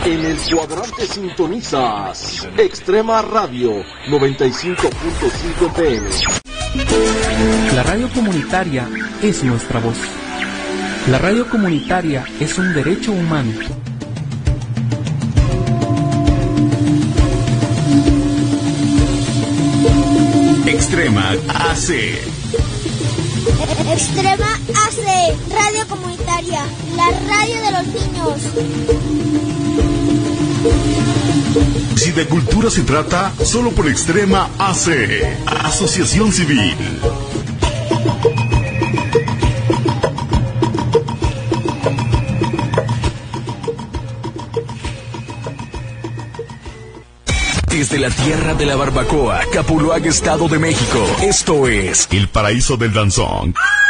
En el cuadrante sintonizas Extrema Radio 95.5 PM. La radio comunitaria es nuestra voz. La radio comunitaria es un derecho humano. Extrema AC. Extrema AC, radio comunitaria, la radio de los niños. Si de cultura se trata, solo por Extrema AC, Asociación Civil. Desde la tierra de la barbacoa, Capuluac, Estado de México, esto es el paraíso del danzón.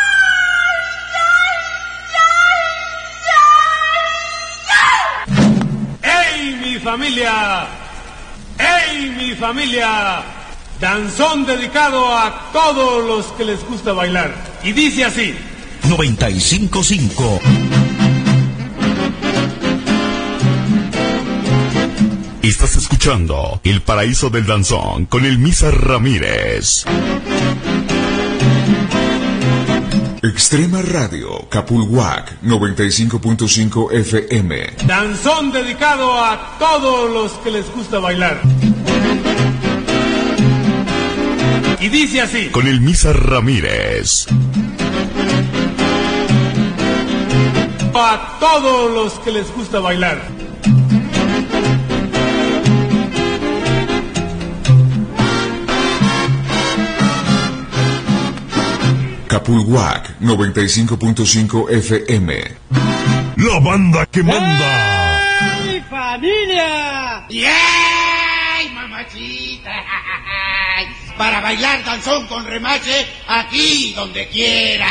¡Ey, mi familia! ¡Ey, mi familia! Danzón dedicado a todos los que les gusta bailar. Y dice así: 95.5. Estás escuchando El Paraíso del Danzón con el Misa Ramírez. Extrema Radio, Capulhuac, 95.5 FM. Danzón dedicado a todos los que les gusta bailar. Y dice así: con el Misa Ramírez. A todos los que les gusta bailar. Capulhuac, 95.5 FM. La banda que manda. ¡Hey, familia! ¡Yay, mamachita! Para bailar danzón con remache aquí donde quiera.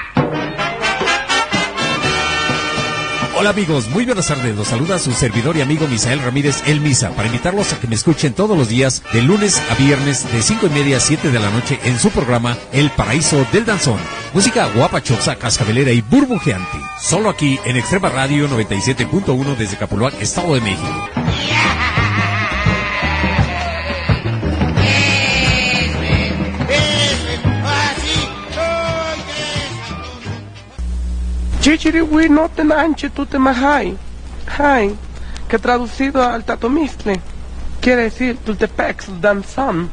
Hola amigos, muy buenas tardes, los saluda su servidor y amigo Misael Ramírez, el Misa, para invitarlos a que me escuchen todos los días, de lunes a viernes, de 5:30 a 7 de la noche, en su programa El Paraíso del Danzón. Música guapachosa, cascabelera y burbujeante. Solo aquí en Extrema Radio 97.1 desde Capuluac, Estado de México. Chichiriwi no te nanche tu te mahai. Hai, que traducido al tatomistle quiere decir tultepex danzón.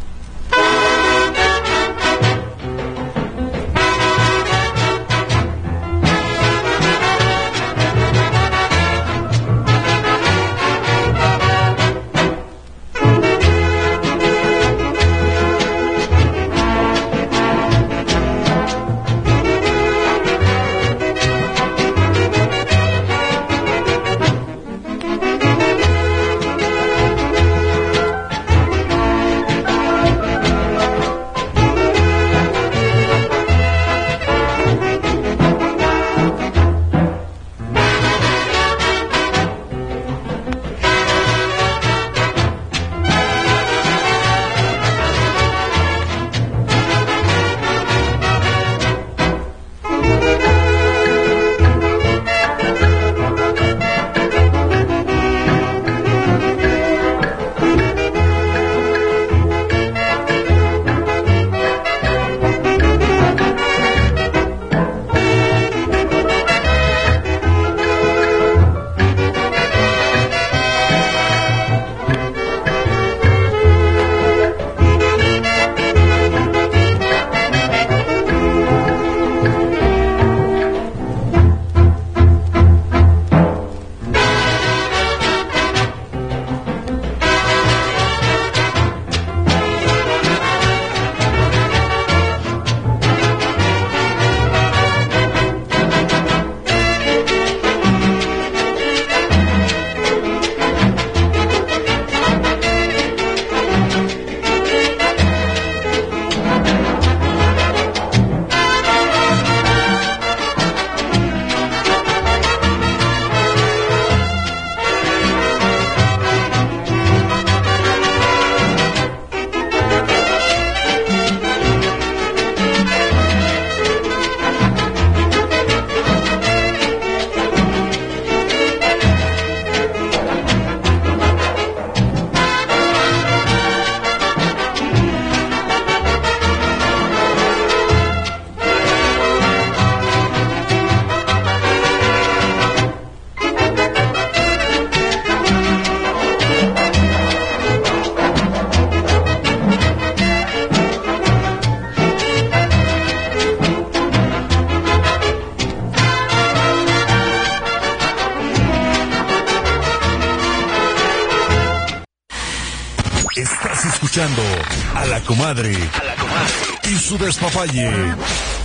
escuchando a la comadre y su despapalle.